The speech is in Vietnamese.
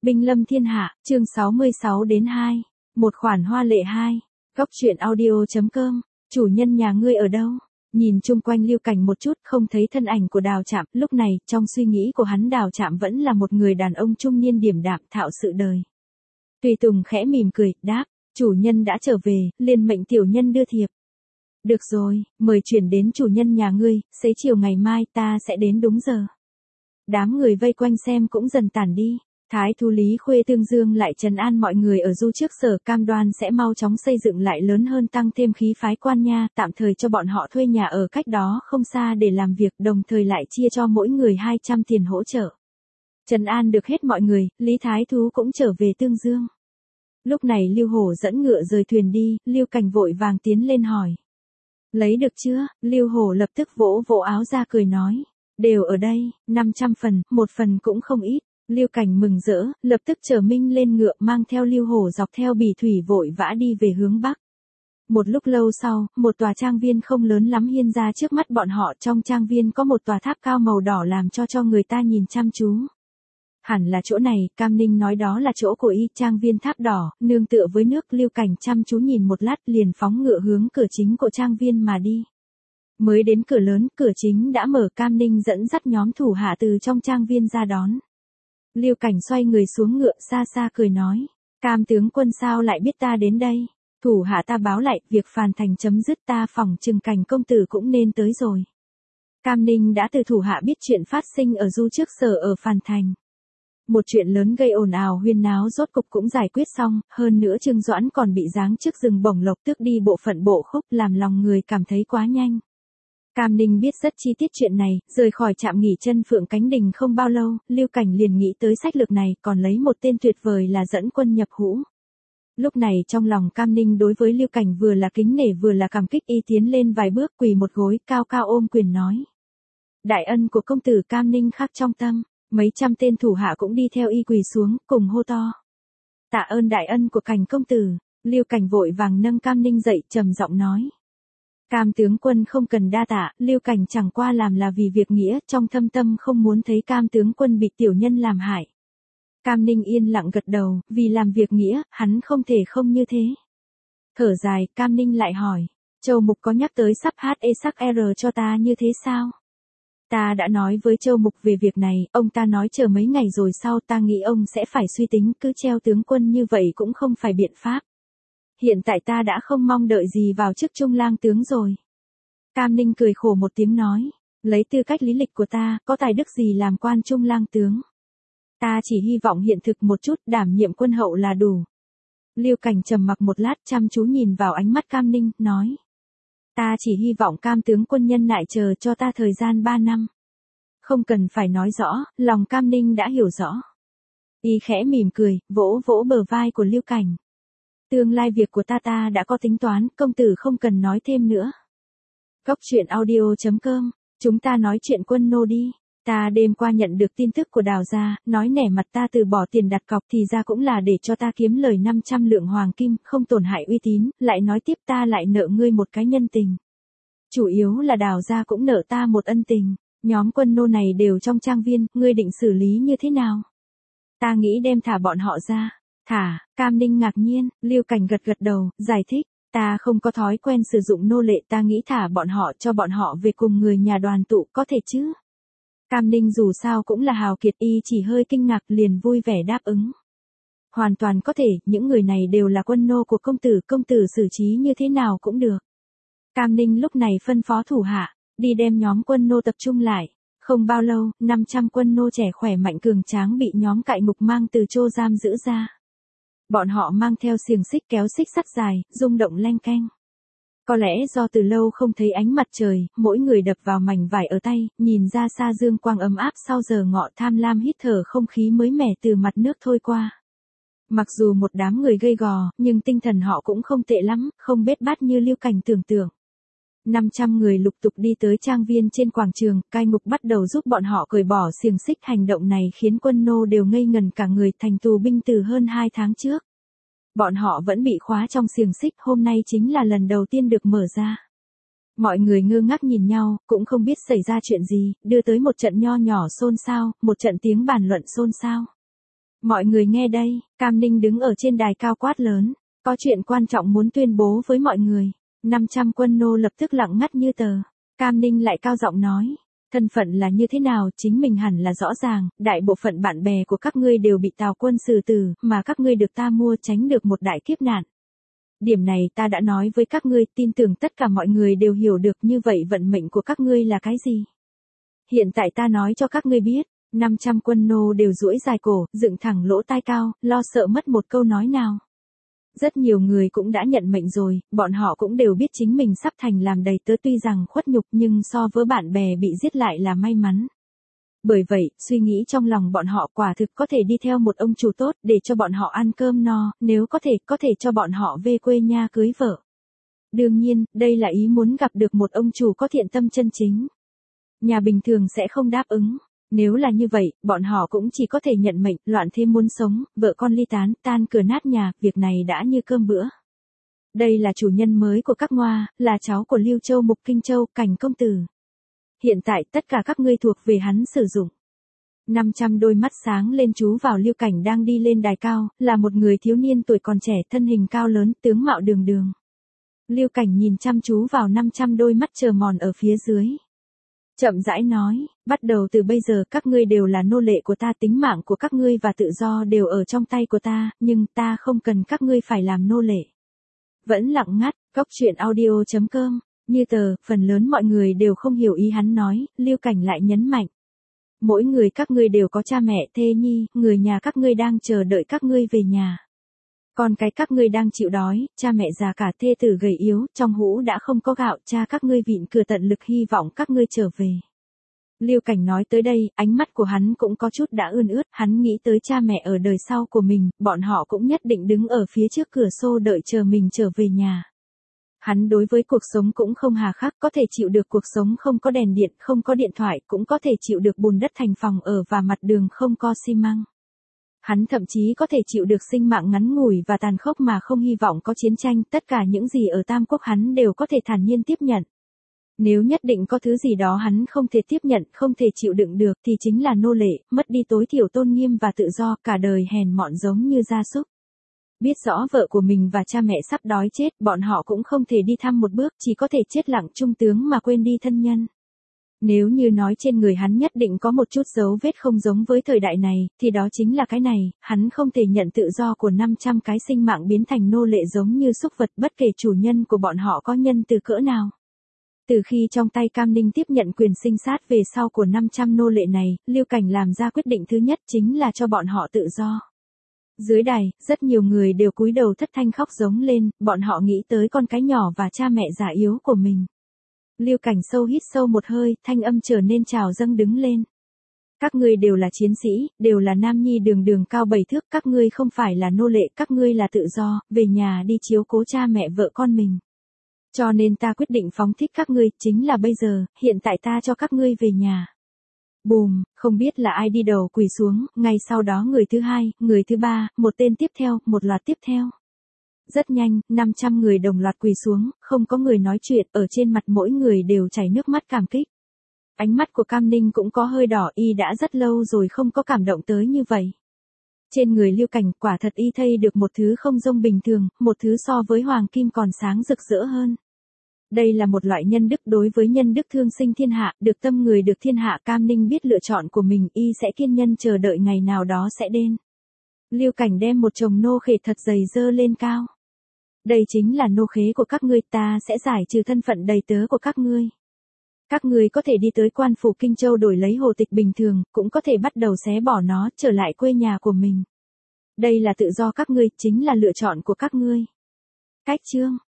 Binh lâm thiên hạ, chương 66 đến 2. Một khoản hoa lệ 2. Góc truyện audio.com. Chủ nhân nhà ngươi ở đâu? Nhìn chung quanh Lưu Cảnh một chút không thấy thân ảnh của Đào Trạm, lúc này, trong suy nghĩ của hắn Đào Trạm vẫn là một người đàn ông trung niên điềm đạm thạo sự đời. Tùy Tùng khẽ mỉm cười, đáp, chủ nhân đã trở về, liền mệnh tiểu nhân đưa thiệp. Được rồi, mời chuyển đến chủ nhân nhà ngươi, xế chiều ngày mai ta sẽ đến đúng giờ. Đám người vây quanh xem cũng dần tản đi. Thái thú Lý Khuê Tương Dương lại trấn an mọi người ở Du trước sở cam đoan sẽ mau chóng xây dựng lại lớn hơn tăng thêm khí phái quan nha, tạm thời cho bọn họ thuê nhà ở cách đó không xa để làm việc, đồng thời lại chia cho mỗi người 200 tiền hỗ trợ. Trấn an được hết mọi người, Lý Thái thú cũng trở về Tương Dương. Lúc này Lưu Hổ dẫn ngựa rời thuyền đi, Lưu Cảnh vội vàng tiến lên hỏi. Lấy được chưa? Lưu Hổ lập tức vỗ vỗ áo ra cười nói. Đều ở đây, 500 phần, một phần cũng không ít. Lưu Cảnh mừng rỡ, lập tức chở Minh lên ngựa mang theo Lưu Hổ dọc theo bì thủy vội vã đi về hướng Bắc. Một lúc lâu sau, một tòa trang viên không lớn lắm hiên ra trước mắt bọn họ, trong trang viên có một tòa tháp cao màu đỏ làm cho người ta nhìn chăm chú. Hẳn là chỗ này, Cam Ninh nói đó là chỗ của y, trang viên tháp đỏ, nương tựa với nước. Lưu Cảnh chăm chú nhìn một lát liền phóng ngựa hướng cửa chính của trang viên mà đi. Mới đến cửa lớn, cửa chính đã mở, Cam Ninh dẫn dắt nhóm thủ hạ từ trong trang viên ra đón. Lưu Cảnh xoay người xuống ngựa xa xa cười nói. Cam tướng quân sao lại biết ta đến đây? Thủ hạ ta báo lại, việc phàn thành chấm dứt, ta phỏng chừng Cảnh công tử cũng nên tới rồi. Cam Ninh đã từ thủ hạ biết chuyện phát sinh ở Du trước sở ở phàn thành. Một chuyện lớn gây ồn ào huyên náo rốt cục cũng giải quyết xong, hơn nữa Trương Doãn còn bị giáng trước rừng bổng lộc tước đi bộ phận bộ khúc, làm lòng người cảm thấy quá nhanh. Cam Ninh biết rất chi tiết chuyện này, rời khỏi trạm nghỉ chân Phượng Cánh Đình không bao lâu, Lưu Cảnh liền nghĩ tới sách lược này, còn lấy một tên tuyệt vời là dẫn quân nhập hũ. Lúc này trong lòng Cam Ninh đối với Lưu Cảnh vừa là kính nể vừa là cảm kích, y tiến lên vài bước quỳ một gối, cao cao ôm quyền nói. Đại ân của công tử Cam Ninh khắc trong tâm, mấy trăm tên thủ hạ cũng đi theo y quỳ xuống, cùng hô to. Tạ ơn đại ân của Cảnh công tử. Lưu Cảnh vội vàng nâng Cam Ninh dậy, trầm giọng nói. Cam tướng quân không cần đa tạ, Lưu Cảnh chẳng qua làm là vì việc nghĩa, trong thâm tâm không muốn thấy Cam tướng quân bị tiểu nhân làm hại. Cam Ninh yên lặng gật đầu, vì làm việc nghĩa, hắn không thể không như thế. Thở dài, Cam Ninh lại hỏi, Châu Mục có nhắc tới sắp HE sắc R cho ta như thế sao? Ta đã nói với Châu Mục về việc này, ông ta nói chờ mấy ngày rồi sau, ta nghĩ ông sẽ phải suy tính, cứ treo tướng quân như vậy cũng không phải biện pháp. Hiện tại ta đã không mong đợi gì vào chức trung lang tướng rồi. Cam Ninh cười khổ một tiếng nói, lấy tư cách lý lịch của ta, có tài đức gì làm quan trung lang tướng. Ta chỉ hy vọng hiện thực một chút, đảm nhiệm quân hậu là đủ. Lưu Cảnh trầm mặc một lát chăm chú nhìn vào ánh mắt Cam Ninh, nói. Ta chỉ hy vọng Cam tướng quân nhân nại chờ cho ta thời gian 3 năm. Không cần phải nói rõ, lòng Cam Ninh đã hiểu rõ. Y khẽ mỉm cười, vỗ vỗ bờ vai của Lưu Cảnh. Tương lai việc của ta đã có tính toán, công tử không cần nói thêm nữa. Góc truyện audio.com, chúng ta nói chuyện quân nô đi. Ta đêm qua nhận được tin tức của Đào gia, nói nể mặt ta từ bỏ tiền đặt cọc thì ra cũng là để cho ta kiếm lời 500 lượng hoàng kim, không tổn hại uy tín, lại nói tiếp ta lại nợ ngươi một cái nhân tình. Chủ yếu là Đào gia cũng nợ ta một ân tình, nhóm quân nô này đều trong trang viên, ngươi định xử lý như thế nào? Ta nghĩ đem thả bọn họ ra. Thả, Cam Ninh ngạc nhiên, Lưu Cảnh gật gật đầu, giải thích, ta không có thói quen sử dụng nô lệ, ta nghĩ thả bọn họ cho bọn họ về cùng người nhà đoàn tụ, có thể chứ? Cam Ninh dù sao cũng là hào kiệt, y chỉ hơi kinh ngạc liền vui vẻ đáp ứng. Hoàn toàn có thể, những người này đều là quân nô của công tử xử trí như thế nào cũng được. Cam Ninh lúc này phân phó thủ hạ, đi đem nhóm quân nô tập trung lại. Không bao lâu, 500 quân nô trẻ khỏe mạnh cường tráng bị nhóm cại ngục mang từ chô giam giữ ra. Bọn họ mang theo xiềng xích kéo xích sắt dài, rung động leng keng. Có lẽ do từ lâu không thấy ánh mặt trời, mỗi người đập vào mảnh vải ở tay, nhìn ra xa dương quang ấm áp sau giờ ngọ tham lam hít thở không khí mới mẻ từ mặt nước thôi qua. Mặc dù một đám người gầy gò, nhưng tinh thần họ cũng không tệ lắm, không bết bát như Lưu Cảnh tưởng tượng. 500 người lục tục đi tới trang viên trên quảng trường, cai ngục bắt đầu giúp bọn họ cởi bỏ xiềng xích, hành động này khiến quân nô đều ngây ngần cả người, thành tù binh từ hơn 2 tháng trước. Bọn họ vẫn bị khóa trong xiềng xích, hôm nay chính là lần đầu tiên được mở ra. Mọi người ngơ ngác nhìn nhau, cũng không biết xảy ra chuyện gì, đưa tới một trận nho nhỏ xôn xao, một trận tiếng bàn luận xôn xao. Mọi người nghe đây, Cam Ninh đứng ở trên đài cao quát lớn, có chuyện quan trọng muốn tuyên bố với mọi người. 500 quân nô lập tức lặng ngắt như tờ. Cam Ninh lại cao giọng nói, thân phận là như thế nào chính mình hẳn là rõ ràng, đại bộ phận bạn bè của các ngươi đều bị Tào quân xử tử, mà các ngươi được ta mua tránh được một đại kiếp nạn. Điểm này ta đã nói với các ngươi, tin tưởng tất cả mọi người đều hiểu được, như vậy vận mệnh của các ngươi là cái gì. Hiện tại ta nói cho các ngươi biết, 500 quân nô đều duỗi dài cổ, dựng thẳng lỗ tai cao, lo sợ mất một câu nói nào. Rất nhiều người cũng đã nhận mệnh rồi, bọn họ cũng đều biết chính mình sắp thành làm đầy tớ, tuy rằng khuất nhục nhưng so với bạn bè bị giết lại là may mắn. Bởi vậy, suy nghĩ trong lòng bọn họ quả thực có thể đi theo một ông chủ tốt để cho bọn họ ăn cơm no, nếu có thể cho bọn họ về quê nhà cưới vợ. Đương nhiên, đây là ý muốn gặp được một ông chủ có thiện tâm chân chính. Nhà bình thường sẽ không đáp ứng. Nếu là như vậy, bọn họ cũng chỉ có thể nhận mệnh, loạn thêm muốn sống, vợ con ly tán, tan cửa nát nhà, việc này đã như cơm bữa. Đây là chủ nhân mới của các Ngoa, là cháu của Lưu Châu Mục Kinh Châu, Cảnh công tử. Hiện tại tất cả các ngươi thuộc về hắn sử dụng. 500 đôi mắt sáng lên chú vào Lưu Cảnh đang đi lên đài cao, là một người thiếu niên tuổi còn trẻ, thân hình cao lớn, tướng mạo đường đường. Lưu Cảnh nhìn chăm chú vào 500 đôi mắt chờ mòn ở phía dưới. Chậm rãi nói, bắt đầu từ bây giờ các ngươi đều là nô lệ của ta, tính mạng của các ngươi và tự do đều ở trong tay của ta, nhưng ta không cần các ngươi phải làm nô lệ. Vẫn lặng ngắt, goctruyện.audio.com, như tờ, phần lớn mọi người đều không hiểu ý hắn nói, Lưu Cảnh lại nhấn mạnh. Mỗi người các ngươi đều có cha mẹ, thê nhi, người nhà các ngươi đang chờ đợi các ngươi về nhà. Còn cái các ngươi đang chịu đói, cha mẹ già cả, thê tử gầy yếu, trong hũ đã không có gạo, cha các ngươi vịn cửa tận lực hy vọng các ngươi trở về. Lưu Cảnh nói tới đây, ánh mắt của hắn cũng có chút đã ươn ướt, hắn nghĩ tới cha mẹ ở đời sau của mình, bọn họ cũng nhất định đứng ở phía trước cửa xô đợi chờ mình trở về nhà. Hắn đối với cuộc sống cũng không hà khắc, có thể chịu được cuộc sống không có đèn điện, không có điện thoại, cũng có thể chịu được bùn đất thành phòng ở và mặt đường không có xi măng. Hắn thậm chí có thể chịu được sinh mạng ngắn ngủi và tàn khốc mà không hy vọng có chiến tranh, tất cả những gì ở Tam Quốc hắn đều có thể thản nhiên tiếp nhận. Nếu nhất định có thứ gì đó hắn không thể tiếp nhận, không thể chịu đựng được thì chính là nô lệ, mất đi tối thiểu tôn nghiêm và tự do, cả đời hèn mọn giống như gia súc. Biết rõ vợ của mình và cha mẹ sắp đói chết, bọn họ cũng không thể đi thăm một bước, chỉ có thể chết lặng trung tướng mà quên đi thân nhân. Nếu như nói trên người hắn nhất định có một chút dấu vết không giống với thời đại này, thì đó chính là cái này, hắn không thể nhận tự do của 500 cái sinh mạng biến thành nô lệ giống như súc vật, bất kể chủ nhân của bọn họ có nhân từ cỡ nào. Từ khi trong tay Cam Ninh tiếp nhận quyền sinh sát về sau của 500 nô lệ này, Lưu Cảnh làm ra quyết định thứ nhất chính là cho bọn họ tự do. Dưới đài, rất nhiều người đều cúi đầu thất thanh khóc giống lên, bọn họ nghĩ tới con cái nhỏ và cha mẹ già yếu của mình. Lưu Cảnh sâu hít sâu một hơi, thanh âm trở nên trào dâng đứng lên. Các ngươi đều là chiến sĩ, đều là nam nhi đường đường cao 7 thước, các ngươi không phải là nô lệ, các ngươi là tự do, về nhà đi chiếu cố cha mẹ vợ con mình. Cho nên ta quyết định phóng thích các ngươi, chính là bây giờ, hiện tại ta cho các ngươi về nhà. Bùm, không biết là ai đi đầu quỳ xuống, ngay sau đó người thứ hai, người thứ ba, một tên tiếp theo, một loạt tiếp theo. Rất nhanh, 500 người đồng loạt quỳ xuống, không có người nói chuyện, ở trên mặt mỗi người đều chảy nước mắt cảm kích. Ánh mắt của Cam Ninh cũng có hơi đỏ, y đã rất lâu rồi không có cảm động tới như vậy. Trên người Lưu Cảnh quả thật y thay được một thứ không giống bình thường, một thứ so với hoàng kim còn sáng rực rỡ hơn. Đây là một loại nhân đức, đối với nhân đức thương sinh thiên hạ, được tâm người được thiên hạ. Cam Ninh biết lựa chọn của mình, y sẽ kiên nhân chờ đợi ngày nào đó sẽ đến. Lưu Cảnh đem một chồng nô khế thật dày dơ lên cao. Đây chính là nô khế của các ngươi, ta sẽ giải trừ thân phận đầy tớ của các ngươi. Các ngươi có thể đi tới quan phủ Kinh Châu đổi lấy hồ tịch bình thường, cũng có thể bắt đầu xé bỏ nó, trở lại quê nhà của mình. Đây là tự do các ngươi, chính là lựa chọn của các ngươi. Cách chương